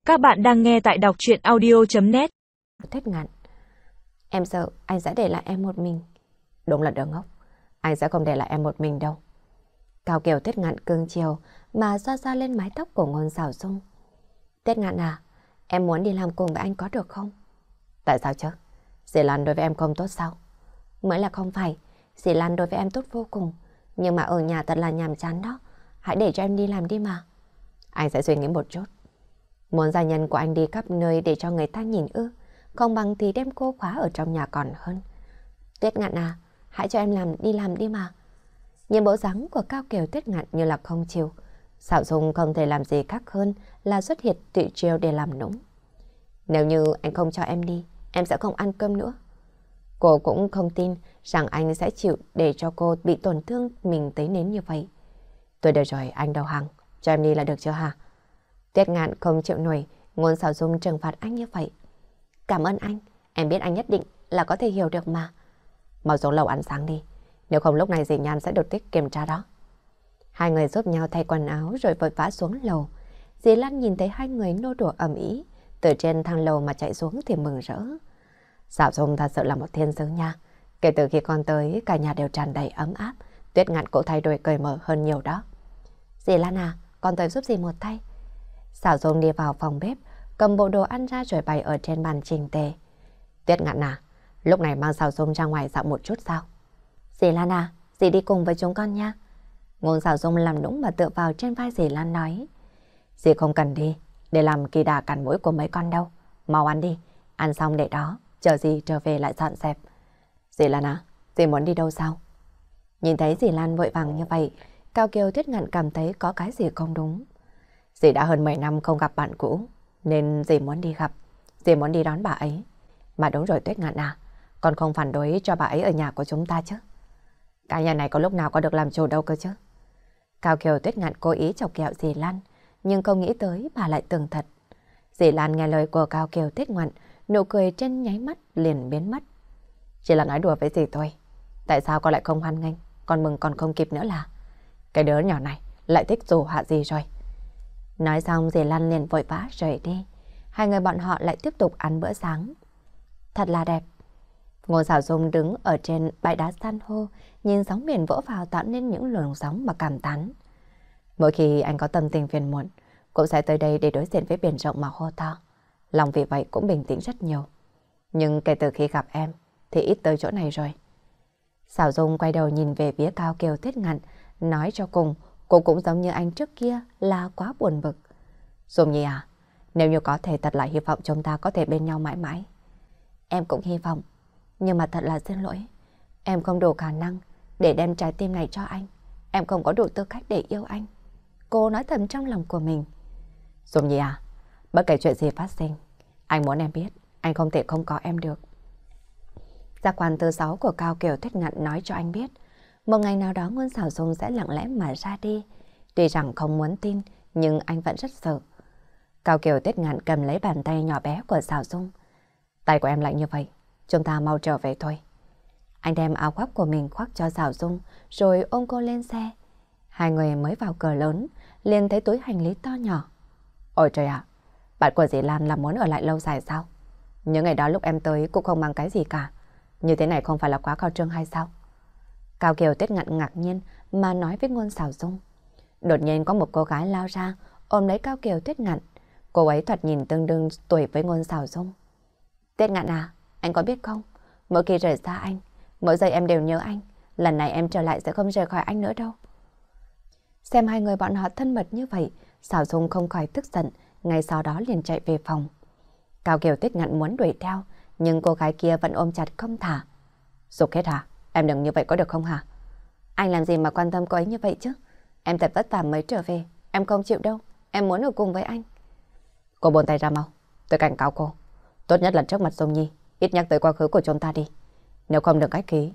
Các bạn đang nghe tại đọc truyện audio.net. Tuyết Ngạn, em sợ anh sẽ để lại em một mình. Đúng là đứa ngốc, anh sẽ không để lại em một mình đâu. Cao Kiều Tuyết Ngạn cưng chiều mà xoa xoa lên mái tóc của Ngôn Sảo Dung. Tuyết Ngạn à, em muốn đi làm cùng với anh có được không? Tại sao chứ? Dì Lan đối với em không tốt sao? Mới là không phải, dì Lan đối với em tốt vô cùng. Nhưng mà ở nhà thật là nhàm chán đó. Hãy để cho em đi làm đi mà. Anh sẽ suy nghĩ một chút. Muốn gia nhân của anh đi khắp nơi để cho người ta nhìn ư? Không bằng thì đem cô khóa ở trong nhà còn hơn. Tuyết Ngạn à, hãy cho em đi làm đi mà. Nhìn bộ dáng của Cao Kiều Tuyết Ngạn như là không chịu. Sảo Dung không thể làm gì khác hơn là xuất hiện tụy chiêu để làm nũng. Nếu như anh không cho em đi, em sẽ không ăn cơm nữa. Cô cũng không tin rằng anh sẽ chịu để cho cô bị tổn thương mình tới đến như vậy. Tôi được rồi, anh đầu hàng, cho em đi là được chưa hả? Tuyết Ngạn không chịu nổi Ngôn Sảo Dung trừng phạt anh như vậy. Cảm ơn anh, em biết anh nhất định là có thể hiểu được mà. Mau xuống lầu ăn sáng đi, nếu không lúc này dì Nhan sẽ đột kích kiểm tra đó. Hai người giúp nhau thay quần áo rồi vội vã xuống lầu. Dì Lan nhìn thấy hai người nô đùa ầm ĩ từ trên thang lầu mà chạy xuống thì mừng rỡ. Sảo Dung thật sự là một thiên sứ nha. Kể từ khi con tới, cả nhà đều tràn đầy ấm áp. Tuyết Ngạn cũng thay đổi cởi mở hơn nhiều đó. Dì Lan à, con tới giúp dì một tay. Sảo Dung đi vào phòng bếp, cầm bộ đồ ăn ra rồi bày ở trên bàn chỉnh tề. Tuyết Ngạn à, lúc này mang Sảo Dung ra ngoài dạo một chút sao? Dì Lan à, dì đi cùng với chúng con nha. Ngôn Sảo Dung làm nũng mà tựa vào trên vai dì Lan nói. Dì không cần đi, để làm kỳ đà cản mũi của mấy con đâu. Mau ăn đi, ăn xong để đó, chờ dì trở về lại dọn dẹp. Dì Lan à, dì muốn đi đâu sao? Nhìn thấy dì Lan vội vàng như vậy, Cao Kiều Tuyết Ngạn cảm thấy có cái gì không đúng. Dì đã hơn 10 năm không gặp bạn cũ, nên dì muốn đi gặp, dì muốn đi đón bà ấy. Mà đúng rồi Tuyết Ngạn à, con không phản đối cho bà ấy ở nhà của chúng ta chứ? Cái nhà này có lúc nào có được làm chủ đâu cơ chứ? Cao Kiều Tuyết Ngạn cố ý chọc ghẹo dì Lan, nhưng không nghĩ tới bà lại tưởng thật. Dì Lan nghe lời của Cao Kiều Tuyết Ngạn, nụ cười trên nháy mắt liền biến mất. Chỉ là nói đùa với dì thôi. Tại sao con lại không hoan nghênh? Con mừng còn không kịp nữa là. Cái đứa nhỏ này lại thích dù hạ gì rồi. Nói xong dì Lan liền vội vã rời đi. Hai người bọn họ lại tiếp tục ăn bữa sáng. Thật là đẹp. Ngô Sảo Dung đứng ở trên bãi đá san hô, nhìn sóng biển vỗ vào tạo nên những luồng sóng mà cảm thán. Mỗi khi anh có tâm tình phiền muộn, cũng sẽ tới đây để đối diện với biển rộng mà hô to. Lòng vì vậy cũng bình tĩnh rất nhiều. Nhưng kể từ khi gặp em thì ít tới chỗ này rồi. Sảo Dung quay đầu nhìn về phía Cao Kiều Tuyết Ngạn, nói cho cùng cô cũng giống như anh trước kia là quá buồn bực. Dung Nhi à, nếu như có thể thật là hy vọng chúng ta có thể bên nhau mãi mãi. Em cũng hy vọng, nhưng mà thật là xin lỗi. Em không đủ khả năng để đem trái tim này cho anh. Em không có đủ tư cách để yêu anh. Cô nói thầm trong lòng của mình. Dung Nhi à, bất kể chuyện gì phát sinh, anh muốn em biết, anh không thể không có em được. Giác quan thứ 6 của Cao Kiều Tuyết Ngạn nói cho anh biết, một ngày nào đó Ngôn Sảo Dung sẽ lặng lẽ mà ra đi. Tuy rằng không muốn tin, nhưng anh vẫn rất sợ. Cao Kiều Tuyết Ngạn cầm lấy bàn tay nhỏ bé của Sảo Dung. Tay của em lạnh như vậy, chúng ta mau trở về thôi. Anh đem áo khoác của mình khoác cho Sảo Dung, rồi ôm cô lên xe. Hai người mới vào cửa lớn, liền thấy túi hành lý to nhỏ. Ôi trời ạ, bạn của dì Lan là muốn ở lại lâu dài sao? Những ngày đó lúc em tới cũng không mang cái gì cả. Như thế này không phải là quá khao trương hay sao? Cao Kiều Tuyết Ngạn ngạc nhiên mà nói với Ngôn Sảo Dung. Đột nhiên có một cô gái lao ra, ôm lấy Cao Kiều Tuyết Ngạn. Cô ấy thoạt nhìn tương đương tuổi với Ngôn Sảo Dung. Tuyết Ngạn à, anh có biết không? Mỗi khi rời xa anh, mỗi giây em đều nhớ anh. Lần này em trở lại sẽ không rời khỏi anh nữa đâu. Xem hai người bọn họ thân mật như vậy, Sảo Dung không khỏi tức giận, ngay sau đó liền chạy về phòng. Cao Kiều Tuyết Ngạn muốn đuổi theo, nhưng cô gái kia vẫn ôm chặt không thả. Dục hết hả? Em đừng như vậy có được không hả? Anh làm gì mà quan tâm cô ấy như vậy chứ? Em thật vất vả mới trở về, em không chịu đâu, em muốn ở cùng với anh. Cô buông tay ra mau, tôi cảnh cáo cô. Tốt nhất là trước mặt Dung Nhi, ít nhắc tới quá khứ của chúng ta đi. Nếu không đừng cách khí.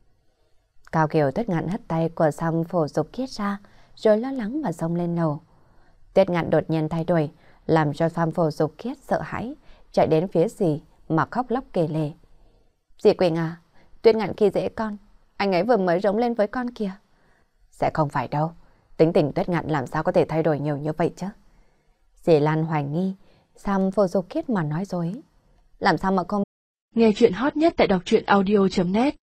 Cao Kiều Tuyết Ngạn hất tay của Sam Phổ Dục Khiết ra, rồi lo lắng mà xông lên lầu. Tuyết Ngạn đột nhiên thay đổi, làm cho Sam Phổ Dục Khiết sợ hãi, chạy đến phía dì mà khóc lóc kể lể. Dì Quỳnh à, Tuyết Ngạn khi dễ con, anh ấy vừa mới rống lên với con kìa. Sẽ không phải đâu, tính tình Tuyết Ngạn làm sao có thể thay đổi nhiều như vậy chứ? Dì Lan hoài nghi, Sam vô dục khiết mà nói dối. Làm sao mà không... Nghe chuyện hot nhất tại đọc truyện audio.net